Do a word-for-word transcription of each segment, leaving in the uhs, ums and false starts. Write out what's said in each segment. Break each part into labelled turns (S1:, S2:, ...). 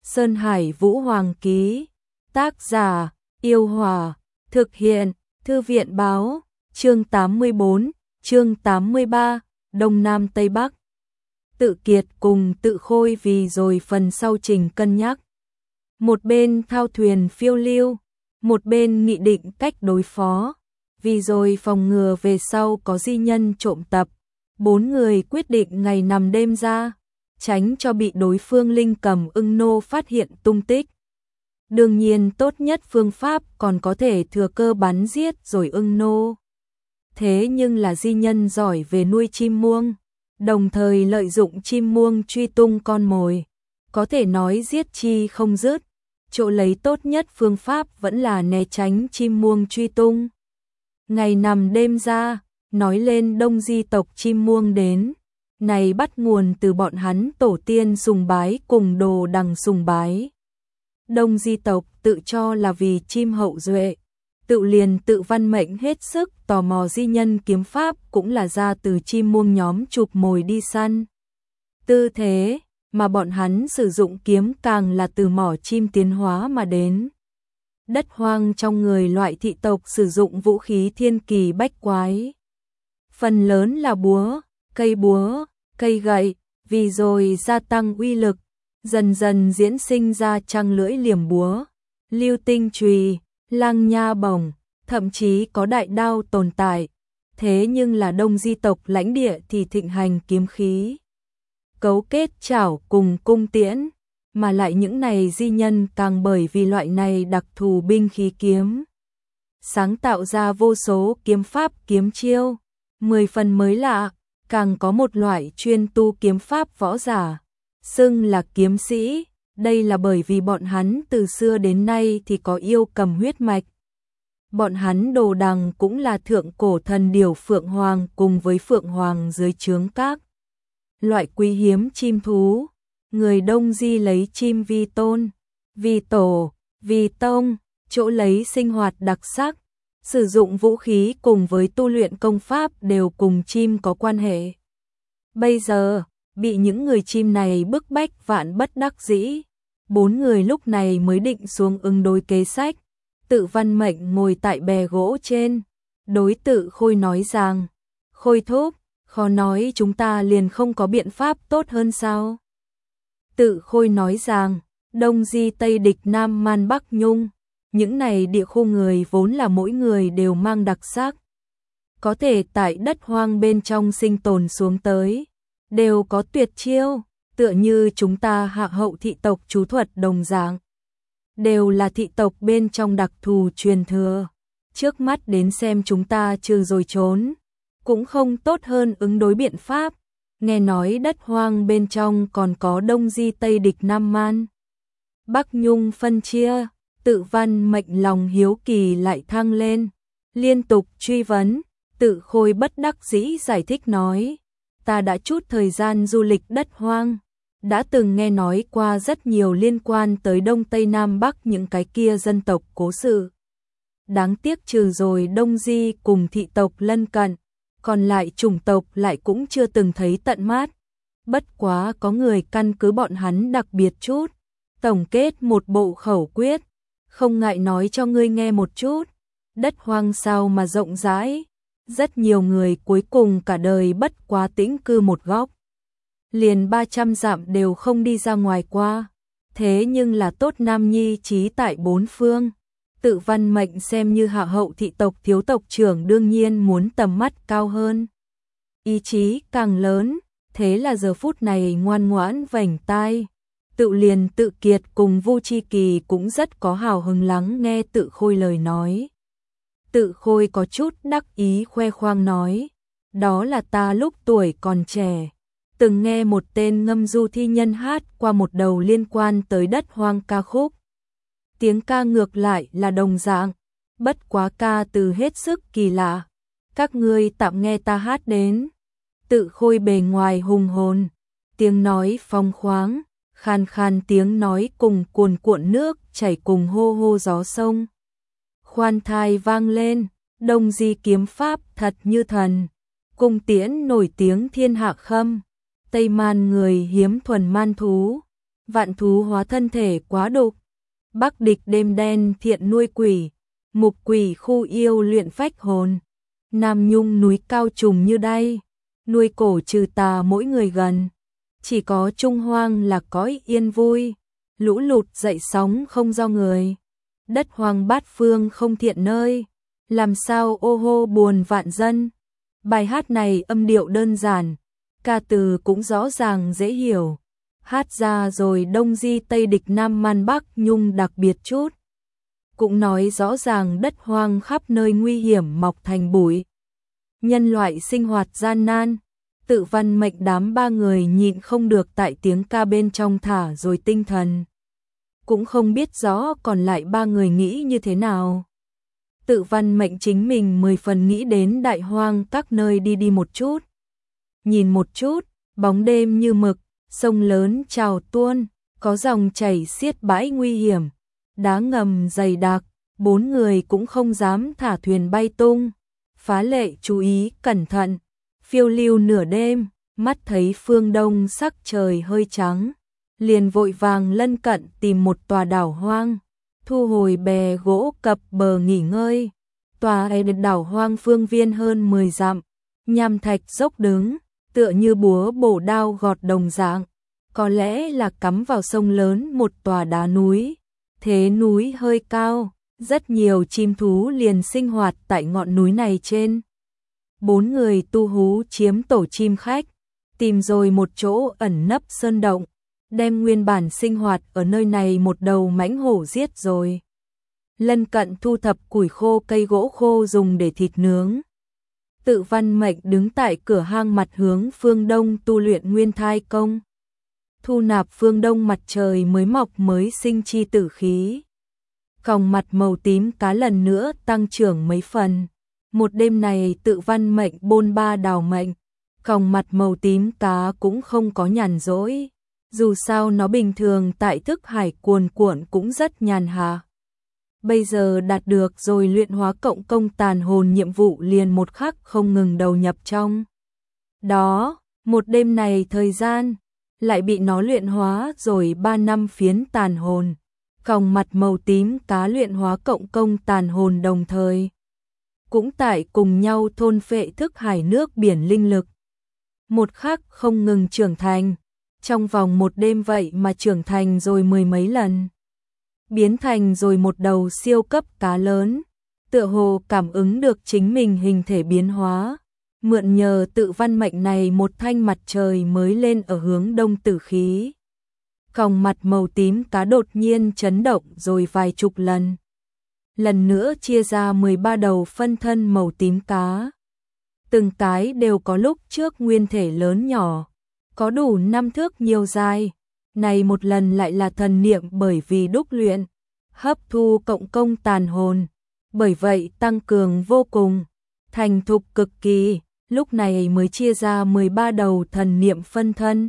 S1: Sơn Hải Vũ Hoàng ký. Tác giả, Yêu Hòa. Thực hiện, Thư viện Báo. Chương tám mươi bốn, chương tám mươi ba, Đông Nam Tây Bắc. Tự Kiệt cùng Tự Khôi vì rồi phần sau trình cân nhắc. Một bên thao thuyền phiêu lưu, một bên nghị định cách đối phó. Vì rồi phòng ngừa về sau có di nhân trộm tập, bốn người quyết định ngày nằm đêm ra, tránh cho bị đối phương Linh Cầm Ưng Nô phát hiện tung tích. Đương nhiên tốt nhất phương pháp còn có thể thừa cơ bắn giết rồi Ưng Nô. Thế nhưng là di nhân giỏi về nuôi chim muông, đồng thời lợi dụng chim muông truy tung con mồi, có thể nói giết chi không dứt. Chỗ lấy tốt nhất phương pháp vẫn là né tránh chim muông truy tung. Ngày nằm đêm ra, nói lên Đông Di tộc chim muông đến, này bắt nguồn từ bọn hắn tổ tiên sùng bái cùng Đồ Đằng sùng bái. Đông Di tộc tự cho là vì chim hậu duệ, tự liền tự văn mệnh hết sức tò mò di nhân kiếm pháp cũng là ra từ chim muông nhóm chụp mồi đi săn. Tư thế mà bọn hắn sử dụng kiếm càng là từ mỏ chim tiến hóa mà đến. Đất hoang trong người loại thị tộc sử dụng vũ khí thiên kỳ bách quái. Phần lớn là búa, cây búa, cây gậy, vì rồi gia tăng uy lực, dần dần diễn sinh ra trăng lưỡi liềm búa, lưu tinh chùy, lang nha bổng, thậm chí có đại đao tồn tại. Thế nhưng là Đông Di tộc lãnh địa thì thịnh hành kiếm khí, cấu kết chảo cùng cung tiễn, mà lại những này di nhân càng bởi vì loại này đặc thù binh khí kiếm, sáng tạo ra vô số kiếm pháp kiếm chiêu, mười phần mới lạ, càng có một loại chuyên tu kiếm pháp võ giả, xưng là kiếm sĩ, đây là bởi vì bọn hắn từ xưa đến nay thì có yêu cầm huyết mạch. Bọn hắn Đồ Đằng cũng là thượng cổ thần điểu Phượng Hoàng cùng với Phượng Hoàng dưới trướng các loại quý hiếm chim thú. Người Đông Di lấy chim vi tôn, vi tổ, vi tông, chỗ lấy sinh hoạt đặc sắc, sử dụng vũ khí cùng với tu luyện công pháp đều cùng chim có quan hệ. Bây giờ, bị những người chim này bức bách vạn bất đắc dĩ, bốn người lúc này mới định xuống ứng đối kế sách. Tự văn mệnh ngồi tại bè gỗ trên, đối Tự Khôi nói rằng, Khôi thúc, khó nói chúng ta liền không có biện pháp tốt hơn sao? Tự Khôi nói rằng, Đông Di Tây Địch Nam Man Bắc Nhung, những này địa khu người vốn là mỗi người đều mang đặc sắc, có thể tại đất hoang bên trong sinh tồn xuống tới, đều có tuyệt chiêu, tựa như chúng ta Hạ Hậu thị tộc chú thuật đồng dạng, đều là thị tộc bên trong đặc thù truyền thừa. Trước mắt đến xem chúng ta trừ rồi trốn, cũng không tốt hơn ứng đối biện pháp. Nghe nói đất hoang bên trong còn có Đông Di Tây Địch Nam Man Bắc Nhung phân chia, Tự văn mệnh lòng hiếu kỳ lại thăng lên, liên tục truy vấn. Tự Khôi bất đắc dĩ giải thích nói, ta đã chút thời gian du lịch đất hoang, đã từng nghe nói qua rất nhiều liên quan tới Đông Tây Nam Bắc những cái kia dân tộc cố sự. Đáng tiếc trừ rồi Đông Di cùng thị tộc lân cận, còn lại chủng tộc lại cũng chưa từng thấy tận mắt. Bất quá có người căn cứ bọn hắn đặc biệt chút, tổng kết một bộ khẩu quyết, không ngại nói cho ngươi nghe một chút. Đất hoang sao mà rộng rãi, rất nhiều người cuối cùng cả đời bất quá tĩnh cư một góc, liền ba trăm dặm đều không đi ra ngoài qua. Thế nhưng là tốt nam nhi trí tại bốn phương. Tự văn mệnh xem như Hạ Hậu thị tộc thiếu tộc trưởng đương nhiên muốn tầm mắt cao hơn, ý chí càng lớn, thế là giờ phút này ngoan ngoãn vành tai. Tự liền Tự Kiệt cùng Vu Chi Kỳ cũng rất có hào hứng lắng nghe Tự Khôi lời nói. Tự Khôi có chút đắc ý khoe khoang nói, đó là ta lúc tuổi còn trẻ, từng nghe một tên ngâm du thi nhân hát qua một đầu liên quan tới đất hoang ca khúc. Tiếng ca ngược lại là đồng dạng, bất quá ca từ hết sức kỳ lạ. Các ngươi tạm nghe ta hát đến. Tự Khôi bề ngoài hùng hồn, tiếng nói phong khoáng, khan khan tiếng nói cùng cuồn cuộn nước chảy cùng hô hô gió sông. Khoan thai vang lên, Đông Di kiếm pháp thật như thần, cung tiễn nổi tiếng thiên hạ khâm, Tây Man người hiếm thuần man thú, Vạn thú hóa thân thể quá đục. Bắc địch đêm đen thiện nuôi quỷ. Mục quỷ khu yêu luyện phách hồn. Nam nhung núi cao trùng như đay. Nuôi cổ trừ tà mỗi người gần. Chỉ có Trung Hoang là cõi yên vui. Lũ lụt dậy sóng không do người. Đất hoang bát phương không thiện nơi. Làm sao ô hô buồn vạn dân. Bài hát này âm điệu đơn giản, ca từ cũng rõ ràng dễ hiểu. Hát ra rồi đông di tây địch nam man bắc nhung đặc biệt chút. Cũng nói rõ ràng đất hoang khắp nơi nguy hiểm mọc thành bụi. Nhân loại sinh hoạt gian nan. Tự văn mệnh đám ba người nhịn không được tại tiếng ca bên trong thả rồi tinh thần. Cũng không biết rõ còn lại ba người nghĩ như thế nào. Tự văn mệnh chính mình mười phần nghĩ đến đại hoang các nơi đi đi một chút. Nhìn một chút, bóng đêm như mực, sông lớn trào tuôn, có dòng chảy xiết bãi nguy hiểm, đá ngầm dày đặc, bốn người cũng không dám thả thuyền bay tung. Phá lệ chú ý cẩn thận, phiêu lưu nửa đêm, mắt thấy phương đông sắc trời hơi trắng, liền vội vàng lân cận tìm một tòa đảo hoang. Thu hồi bè gỗ cập bờ nghỉ ngơi. Tòa ấy đảo hoang phương viên hơn mười dặm, nham thạch dốc đứng, tựa như búa bổ đao gọt đồng dạng. Có lẽ là cắm vào sông lớn một tòa đá núi. Thế núi hơi cao, rất nhiều chim thú liền sinh hoạt tại ngọn núi này trên. Bốn người tu hú chiếm tổ chim khách, tìm rồi một chỗ ẩn nấp sơn động. Đem nguyên bản sinh hoạt ở nơi này một đầu mãnh hổ giết rồi. Lân cận thu thập củi khô cây gỗ khô dùng để thịt nướng. Tự văn mệnh đứng tại cửa hang mặt hướng phương đông tu luyện nguyên thai công. Thu nạp phương đông mặt trời mới mọc mới sinh chi tử khí. Còng mặt màu tím cá lần nữa tăng trưởng mấy phần. Một đêm này tự văn mệnh bôn ba đào mệnh. Còng mặt màu tím cá cũng không có nhàn rỗi. Dù sao nó bình thường tại thức hải cuồn cuộn cũng rất nhàn hạ. Bây giờ đạt được rồi luyện hóa cộng công tàn hồn nhiệm vụ liền một khắc không ngừng đầu nhập trong. Đó, một đêm này thời gian, lại bị nó luyện hóa rồi ba năm phiến tàn hồn. Còng mặt màu tím cá luyện hóa cộng công tàn hồn đồng thời. Cũng tại cùng nhau thôn phệ thức hải nước biển linh lực. Một khắc không ngừng trưởng thành. Trong vòng một đêm vậy mà trưởng thành rồi mười mấy lần. Biến thành rồi một đầu siêu cấp cá lớn. Tựa hồ cảm ứng được chính mình hình thể biến hóa. Mượn nhờ tự văn mệnh này một thanh mặt trời mới lên ở hướng đông tử khí. Còng mặt màu tím cá đột nhiên chấn động rồi vài chục lần. Lần nữa chia ra mười ba đầu phân thân màu tím cá. Từng cái đều có lúc trước nguyên thể lớn nhỏ. Có đủ năm thước nhiều dài, này một lần lại là thần niệm bởi vì đúc luyện, hấp thu cộng công tàn hồn, bởi vậy tăng cường vô cùng, thành thục cực kỳ, lúc này mới chia ra mười ba đầu thần niệm phân thân.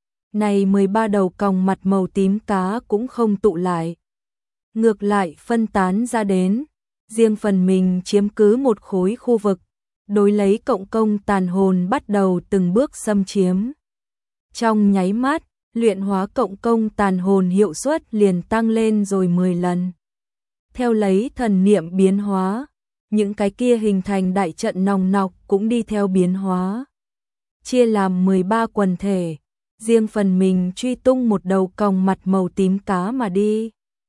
S1: Này mười ba đầu còng mặt màu tím cá cũng không tụ lại, ngược lại phân tán ra đến, riêng phần mình chiếm cứ một khối khu vực, đối lấy cộng công tàn hồn bắt đầu từng bước xâm chiếm. Trong nháy mắt, luyện hóa cộng công tàn hồn hiệu suất liền tăng lên rồi mười lần. Theo lấy thần niệm biến hóa, những cái kia hình thành đại trận nòng nọc cũng đi theo biến hóa. Chia làm mười ba quần thể, riêng phần mình truy tung một đầu còng mặt màu tím cá mà đi.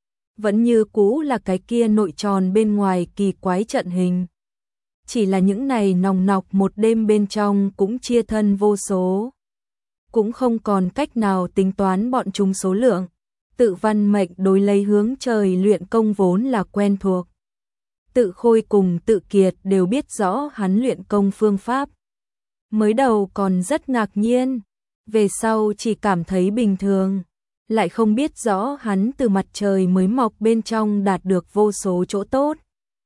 S1: Vẫn như cũ là cái kia nội tròn bên ngoài kỳ quái trận hình. Chỉ là những này nòng nọc một đêm bên trong cũng chia thân vô số. Cũng không còn cách nào tính toán bọn chúng số lượng. Tự văn mệnh đối lấy hướng trời luyện công vốn là quen thuộc. Tự khôi cùng tự kiệt đều biết rõ hắn luyện công phương pháp. Mới đầu còn rất ngạc nhiên, về sau chỉ cảm thấy bình thường, lại không biết rõ hắn từ mặt trời mới mọc bên trong đạt được vô số chỗ tốt.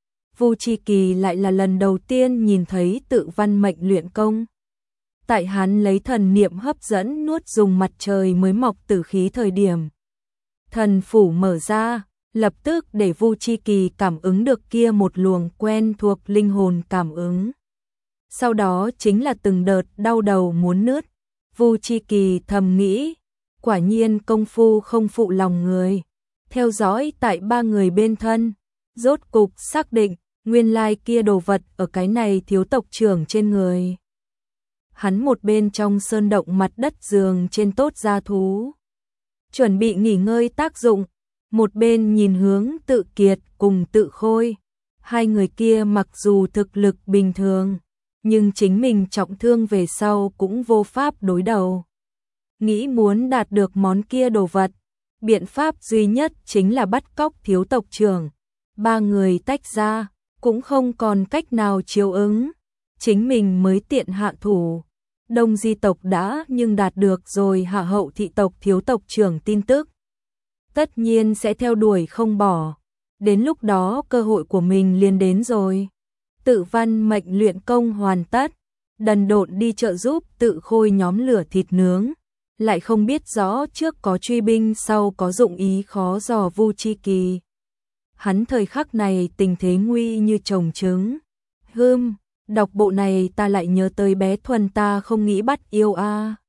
S1: Vu Chi Kỳ lại là lần đầu tiên nhìn thấy tự văn mệnh luyện công. Tại hắn lấy thần niệm hấp dẫn nuốt dùng mặt trời mới mọc tử khí thời điểm. Thần phủ mở ra, lập tức để Vu Chi Kỳ cảm ứng được kia một luồng quen thuộc linh hồn cảm ứng. Sau đó chính là từng đợt đau đầu muốn nứt. Vu Chi Kỳ thầm nghĩ, Quả nhiên công phu không phụ lòng người. Theo dõi tại ba người bên thân, rốt cục xác định, nguyên lai kia đồ vật ở cái này thiếu tộc trưởng trên người. Hắn một bên trong sơn động mặt đất giường trên tốt gia thú, chuẩn bị nghỉ ngơi tác dụng, một bên nhìn hướng Tự Kiệt cùng Tự Khôi. Hai người kia mặc dù thực lực bình thường, nhưng chính mình trọng thương về sau cũng vô pháp đối đầu. Nghĩ muốn đạt được món kia đồ vật, biện pháp duy nhất chính là bắt cóc thiếu tộc trưởng. Ba người tách ra, cũng không còn cách nào chiếu ứng, chính mình mới tiện hạ thủ. Đông Di tộc đã nhưng đạt được rồi Hạ Hậu thị tộc thiếu tộc trưởng tin tức, tất nhiên sẽ theo đuổi không bỏ. Đến lúc đó cơ hội của mình liền đến rồi. Tự Văn mệnh luyện công hoàn tất, đần độn đi trợ giúp Tự Khôi nhóm lửa thịt nướng, lại không biết rõ trước có truy binh sau có dụng ý khó dò Vu Chi Kỳ. Hắn thời khắc này tình thế nguy như trồng trứng. Hưm, đọc bộ này ta lại nhớ tới bé Thuần ta không nghĩ bắt yêu a. À.